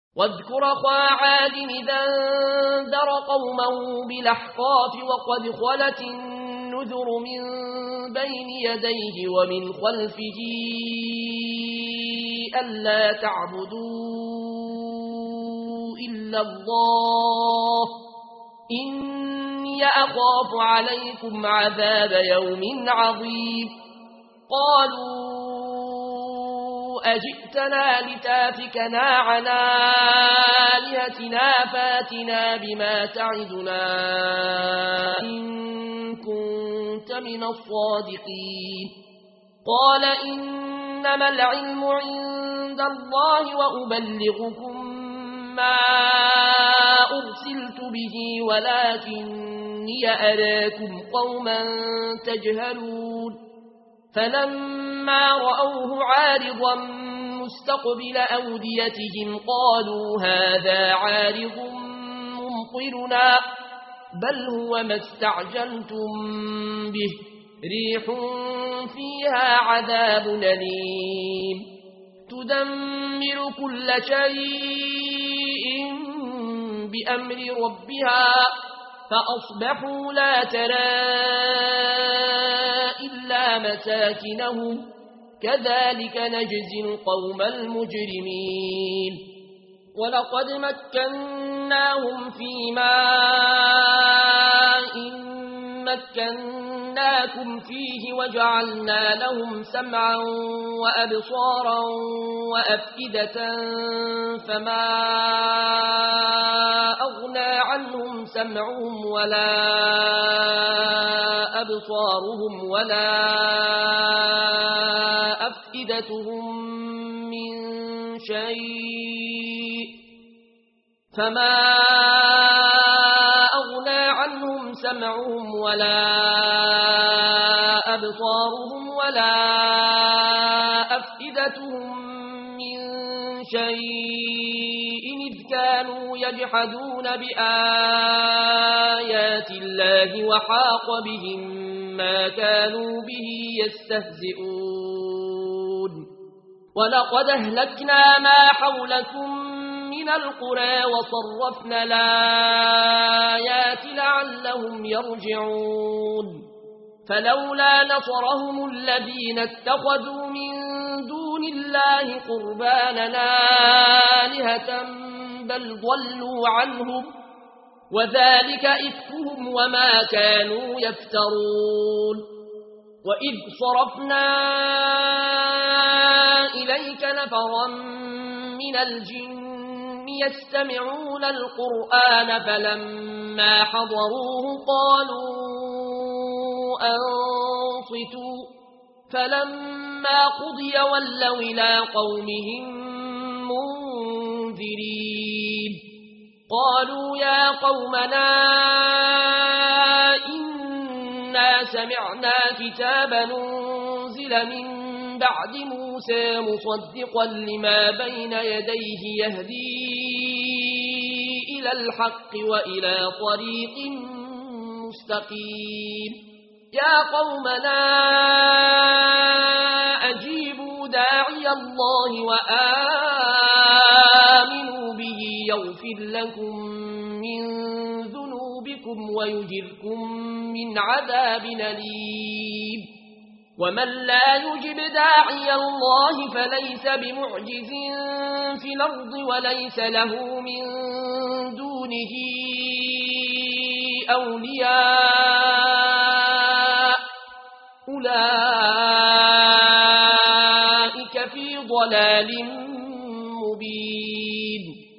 واذكر أخا عاد إذا انذر قومه بالأحقاف وقد خلت النذر من بين يديه ومن خلفه ألا تعبدوا إلا الله إني أخاف عليكم عذاب يوم عظيم قالوا أجئتنا لتافكنا عن آلهتنا فاتنا بما تعدنا إن كنت من الصادقين قال إنما العلم عند الله وأبلغكم ما أرسلت به ولكني أراكم قوما تجهلون فلما رأوه عارضا مستقبل أوديتهم قالوا هذا عارض ممطرنا بل هو ما استعجلتم به ريح فيها عذاب أليم تدمر كل شيء بأمر ربها فأصبحوا لا ترى إلا مساكنهم كذلك نجزي القوم المجرمين ولقد مكناهم في ماء مكناكم فيه وجعلنا لهم سمعا وأبصارا وأفئدة فما أغنى عنهم سمعهم ولا أبصارهم ولا أفئدتهم من شيء فما أغنى عنهم سمعهم ولا أبصارهم ولا أفئدتهم من شيء إذ كانوا يجحدون بآيات الله وحاق بهم ما كانوا به يستهزئون ولقد أهلكنا ما حولكم من القرى وصرفنا الآيات لعلهم يرجعون فلولا نصرهم الذين اتخذوا من دون الله قربانا آلهة بل ضلوا عنهم وذلك إفكهم وما كانوا يفترون وإذ صرفنا إليك نفرا من الجن يستمعون القرآن فلما حضروه قالوا أنصتوا فلما قضي ولوا إلى قومهم منذرين قالوا يا قومنا إنا سمعنا كتابا أنزل من بعد موسى مصدقا لما بين يديه يهدي إلى الحق وإلى طريق مستقيم يا قومنا أجيبوا داعي الله وآمنوا به يغفر لكم من ذنوبكم ويجركم من عذاب أليم ومن لا يجب داعي الله فليس بمعجز في الأرض وليس له من دونه أولياء أولئك في ضلال مبين